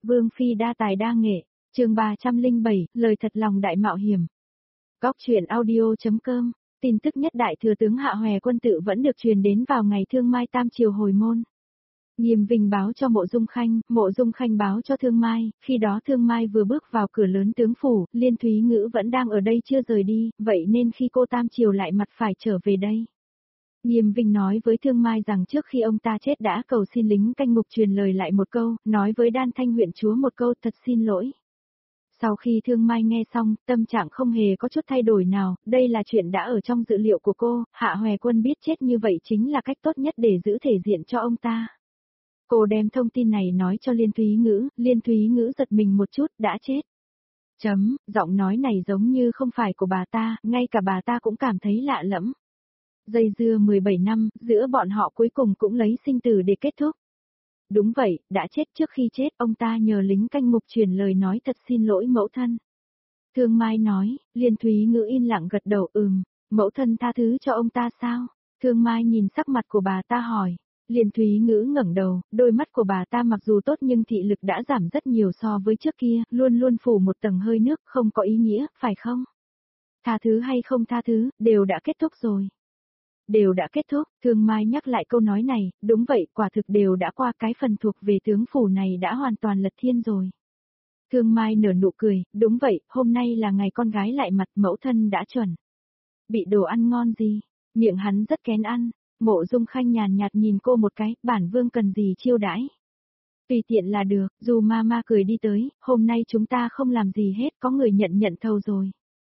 Vương Phi đa tài đa nghệ, chương 307, lời thật lòng đại mạo hiểm. Góc truyện audio.com, tin tức nhất đại thừa tướng Hạ Hòe Quân tự vẫn được truyền đến vào ngày Thương Mai tam triều hồi môn. Nghiêm Vinh báo cho Mộ Dung Khanh báo cho Thương Mai, khi đó Thương Mai vừa bước vào cửa lớn tướng phủ, Liên Thúy Ngữ vẫn đang ở đây chưa rời đi, vậy nên khi cô tam triều lại mặt phải trở về đây. Nghiêm Vinh nói với Thương Mai rằng trước khi ông ta chết đã cầu xin lính canh ngục truyền lời lại một câu, nói với Đan Thanh huyện chúa một câu thật xin lỗi. Sau khi Thương Mai nghe xong, tâm trạng không hề có chút thay đổi nào, đây là chuyện đã ở trong dự liệu của cô, Hạ Hòe Quân biết chết như vậy chính là cách tốt nhất để giữ thể diện cho ông ta. Cô đem thông tin này nói cho Liên Thúy Ngữ giật mình một chút, đã chết. Giọng nói này giống như không phải của bà ta, ngay cả bà ta cũng cảm thấy lạ lẫm. Dây dưa 17 năm, giữa bọn họ cuối cùng cũng lấy sinh tử để kết thúc. Đúng vậy, đã chết trước khi chết, ông ta nhờ lính canh ngục truyền lời nói thật xin lỗi mẫu thân. Thương Mai nói, Liên Thúy Ngữ yên lặng gật đầu mẫu thân tha thứ cho ông ta sao? Thương Mai nhìn sắc mặt của bà ta hỏi. Liên Thúy Ngữ ngẩng đầu, đôi mắt của bà ta mặc dù tốt nhưng thị lực đã giảm rất nhiều so với trước kia, luôn luôn phủ một tầng hơi nước, không có ý nghĩa, phải không? Tha thứ hay không tha thứ, đều đã kết thúc rồi. Đều đã kết thúc, Thương Mai nhắc lại câu nói này, đúng vậy, quả thực đều đã qua, cái phần thuộc về tướng phủ này đã hoàn toàn lật thiên rồi. Thương Mai nở nụ cười, đúng vậy, hôm nay là ngày con gái lại mặt, mẫu thân đã chuẩn. Bị đồ ăn ngon gì? Miệng hắn rất kén ăn. Mộ Dung Khanh nhàn nhạt nhìn cô một cái, bản vương cần gì chiêu đãi. Tùy tiện là được, dù mama cười đi tới, hôm nay chúng ta không làm gì hết, có người nhận thầu rồi.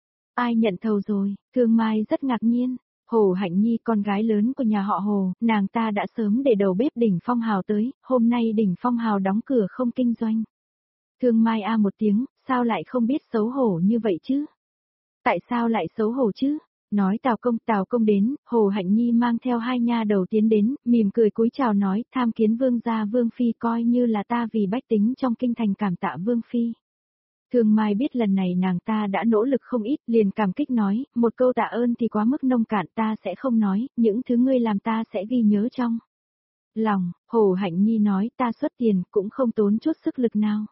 Ai nhận thầu rồi? Thương Mai rất ngạc nhiên. Hồ Hạnh Nhi, con gái lớn của nhà họ Hồ, nàng ta đã sớm để đầu bếp Đỉnh Phong Hào tới, hôm nay Đỉnh Phong Hào đóng cửa không kinh doanh. Thương Mai a một tiếng, sao lại không biết xấu hổ như vậy chứ? Tại sao lại xấu hổ chứ? Nói Tào công đến, Hồ Hạnh Nhi mang theo hai nha đầu tiến đến, mỉm cười cúi chào nói, tham kiến vương gia vương phi, coi như là ta vì bách tính trong kinh thành cảm tạ vương phi. Thương Mai biết lần này nàng ta đã nỗ lực không ít, liền cảm kích nói, một câu tạ ơn thì quá mức nông cạn, ta sẽ không nói, những thứ ngươi làm ta sẽ ghi nhớ trong lòng. Hồ Hạnh Nhi nói, ta xuất tiền, cũng không tốn chút sức lực nào.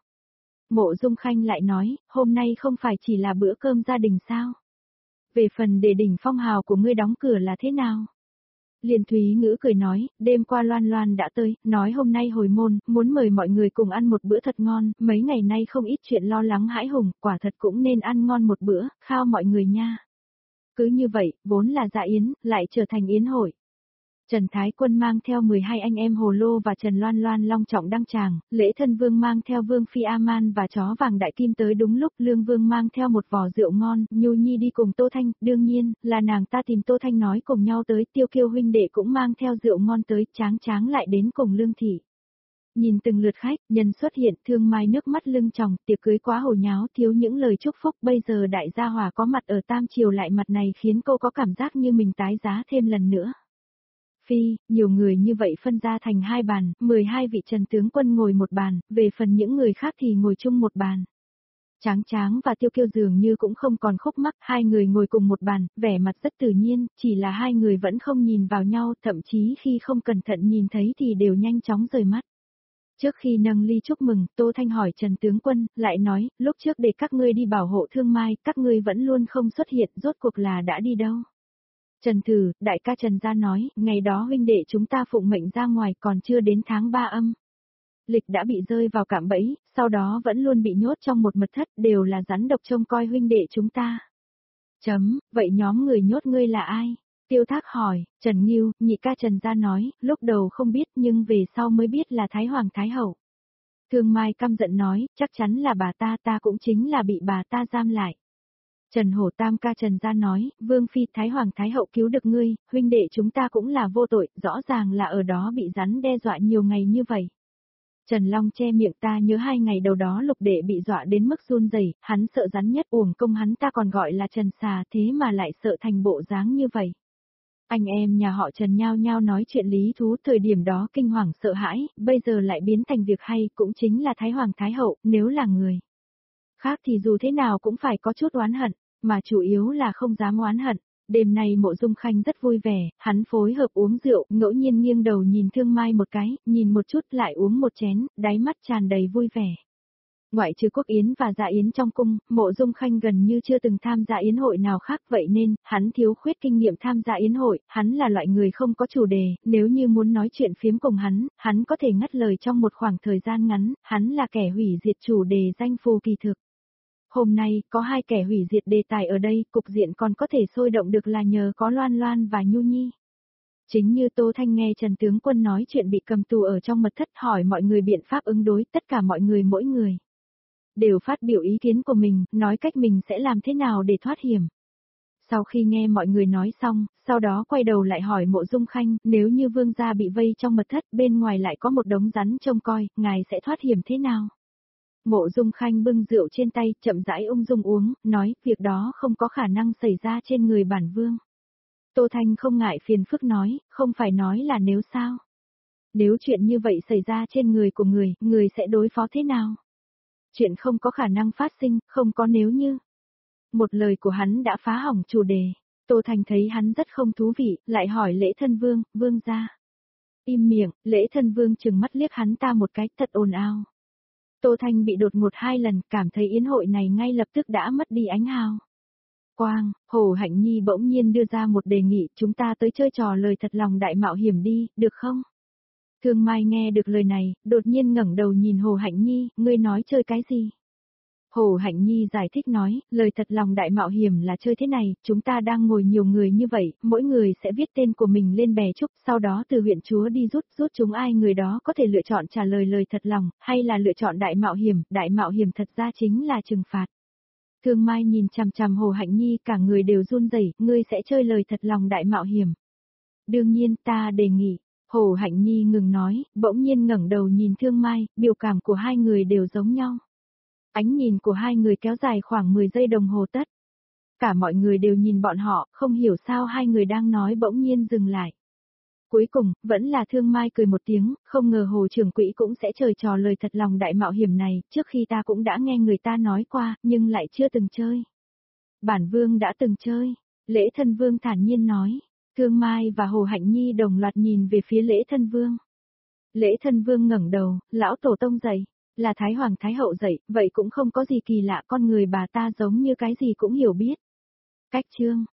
Mộ Dung Khanh lại nói, hôm nay không phải chỉ là bữa cơm gia đình sao? Về phần để Đỉnh Phong Hào của ngươi đóng cửa là thế nào? Liên Thúy Ngữ cười nói, đêm qua Loan Loan đã tới, nói hôm nay hồi môn, muốn mời mọi người cùng ăn một bữa thật ngon, mấy ngày nay không ít chuyện lo lắng hãi hùng, quả thật cũng nên ăn ngon một bữa, khao mọi người nha. Cứ như vậy, vốn là dạ yến, lại trở thành yến hội. Trần Thái Quân mang theo 12 anh em Hồ Lô và Trần Loan Loan long trọng đăng tràng, Lễ Thân Vương mang theo Vương Phi A-man và chó vàng Đại Kim tới đúng lúc, Lương Vương mang theo một vò rượu ngon, Nhu Nhi đi cùng Tô Thanh, đương nhiên, là nàng ta tìm Tô Thanh nói cùng nhau tới, Tiêu Kiêu huynh đệ cũng mang theo rượu ngon tới, Tráng lại đến cùng Lương Thị. Nhìn từng lượt khách, nhân xuất hiện, Thương Mai nước mắt lưng tròng, tiệc cưới quá hồ nháo, thiếu những lời chúc phúc, bây giờ đại gia hòa có mặt ở Tam Triều lại mặt này khiến cô có cảm giác như mình tái giá thêm lần nữa. Phi, nhiều người như vậy phân ra thành hai bàn, 12 vị Trần tướng quân ngồi một bàn, về phần những người khác thì ngồi chung một bàn. Tráng và Tiêu Kiêu dường như cũng không còn khúc mắc, hai người ngồi cùng một bàn, vẻ mặt rất tự nhiên, chỉ là hai người vẫn không nhìn vào nhau, thậm chí khi không cẩn thận nhìn thấy thì đều nhanh chóng rời mắt. Trước khi nâng ly chúc mừng, Tô Thanh hỏi Trần tướng quân, lại nói, lúc trước để các ngươi đi bảo hộ Thương Mai, các ngươi vẫn luôn không xuất hiện, rốt cuộc là đã đi đâu? Trần Thử, đại ca Trần gia nói, ngày đó huynh đệ chúng ta phụng mệnh ra ngoài còn chưa đến tháng 3 âm. Lịch đã bị rơi vào cạm bẫy, sau đó vẫn luôn bị nhốt trong một mật thất, đều là rắn độc trông coi huynh đệ chúng ta. Vậy nhóm người nhốt ngươi là ai? Tiêu Thác hỏi, Trần Nghiêu, nhị ca Trần gia nói, lúc đầu không biết nhưng về sau mới biết là Thái Hoàng Thái Hậu. Thương Mai căm giận nói, chắc chắn là bà ta cũng chính là bị bà ta giam lại. Trần Hổ tam ca Trần gia nói, Vương Phi Thái Hoàng Thái Hậu cứu được ngươi, huynh đệ chúng ta cũng là vô tội, rõ ràng là ở đó bị rắn đe dọa nhiều ngày như vậy. Trần Long che miệng, ta nhớ 2 ngày đầu đó Lục đệ bị dọa đến mức run rẩy, hắn sợ rắn nhất, uổng công hắn ta còn gọi là Trần Xà, thế mà lại sợ thành bộ dáng như vậy. Anh em nhà họ Trần nhao nhao nói chuyện lý thú, thời điểm đó kinh hoàng sợ hãi, bây giờ lại biến thành việc hay, cũng chính là Thái Hoàng Thái Hậu, nếu là người khác thì dù thế nào cũng phải có chút oán hận, mà chủ yếu là không dám oán hận. Đêm nay Mộ Dung Khanh rất vui vẻ, hắn phối hợp uống rượu, ngẫu nhiên nghiêng đầu nhìn Thương Mai một cái, nhìn một chút lại uống một chén, đáy mắt tràn đầy vui vẻ. Ngoại trừ quốc yến và dạ yến trong cung, Mộ Dung Khanh gần như chưa từng tham gia yến hội nào khác, vậy nên, hắn thiếu khuyết kinh nghiệm tham gia yến hội, hắn là loại người không có chủ đề, nếu như muốn nói chuyện phiếm cùng hắn có thể ngắt lời trong một khoảng thời gian ngắn, hắn là kẻ hủy diệt chủ đề danh phù kỳ thực. Hôm nay, có hai kẻ hủy diệt đề tài ở đây, cục diện còn có thể sôi động được là nhờ có Loan Loan và Nhu Nhi. Chính như Tô Thanh nghe Trần Tướng Quân nói chuyện bị cầm tù ở trong mật thất, hỏi mọi người biện pháp ứng đối, tất cả mọi người mỗi người đều phát biểu ý kiến của mình, nói cách mình sẽ làm thế nào để thoát hiểm. Sau khi nghe mọi người nói xong, sau đó quay đầu lại hỏi Mộ Dung Khanh, nếu như vương gia bị vây trong mật thất, bên ngoài lại có một đống rắn trông coi, ngài sẽ thoát hiểm thế nào? Mộ Dung Khanh bưng rượu trên tay, chậm rãi ung dung uống, nói, việc đó không có khả năng xảy ra trên người bản vương. Tô Thanh không ngại phiền phức nói, không phải nói là nếu sao. Nếu chuyện như vậy xảy ra trên người của người sẽ đối phó thế nào? Chuyện không có khả năng phát sinh, không có nếu như. Một lời của hắn đã phá hỏng chủ đề. Tô Thanh thấy hắn rất không thú vị, lại hỏi Lễ Thân Vương, vương gia. Im miệng, Lễ Thân Vương trừng mắt liếc hắn ta một cái, thật ồn ào. Tô Thanh bị đột ngột 2 lần, cảm thấy yến hội này ngay lập tức đã mất đi ánh hào quang. Hồ Hạnh Nhi bỗng nhiên đưa ra một đề nghị, chúng ta tới chơi trò lời thật lòng đại mạo hiểm đi, được không? Thương Mai nghe được lời này, đột nhiên ngẩng đầu nhìn Hồ Hạnh Nhi, ngươi nói chơi cái gì? Hồ Hạnh Nhi giải thích nói, lời thật lòng đại mạo hiểm là chơi thế này, chúng ta đang ngồi nhiều người như vậy, mỗi người sẽ viết tên của mình lên bè trúc, sau đó từ huyện chúa đi rút chúng ai người đó có thể lựa chọn trả lời lời thật lòng, hay là lựa chọn đại mạo hiểm thật ra chính là trừng phạt. Thương Mai nhìn chằm chằm Hồ Hạnh Nhi, cả người đều run rẩy, ngươi sẽ chơi lời thật lòng đại mạo hiểm. Đương nhiên, ta đề nghị. Hồ Hạnh Nhi ngừng nói, bỗng nhiên ngẩng đầu nhìn Thương Mai, biểu cảm của hai người đều giống nhau. Ánh nhìn của hai người kéo dài khoảng 10 giây đồng hồ tất. Cả mọi người đều nhìn bọn họ, không hiểu sao hai người đang nói bỗng nhiên dừng lại. Cuối cùng, vẫn là Thương Mai cười một tiếng, không ngờ Hồ trưởng quỹ cũng sẽ chơi trò lời thật lòng đại mạo hiểm này, trước khi ta cũng đã nghe người ta nói qua, nhưng lại chưa từng chơi. Bản vương đã từng chơi, Lễ Thân Vương thản nhiên nói. Thương Mai và Hồ Hạnh Nhi đồng loạt nhìn về phía Lễ Thân Vương. Lễ Thân Vương ngẩng đầu, lão tổ tông dạy, là Thái Hoàng Thái Hậu dạy, vậy cũng không có gì kỳ lạ, con người bà ta giống như cái gì cũng hiểu biết. Cách chương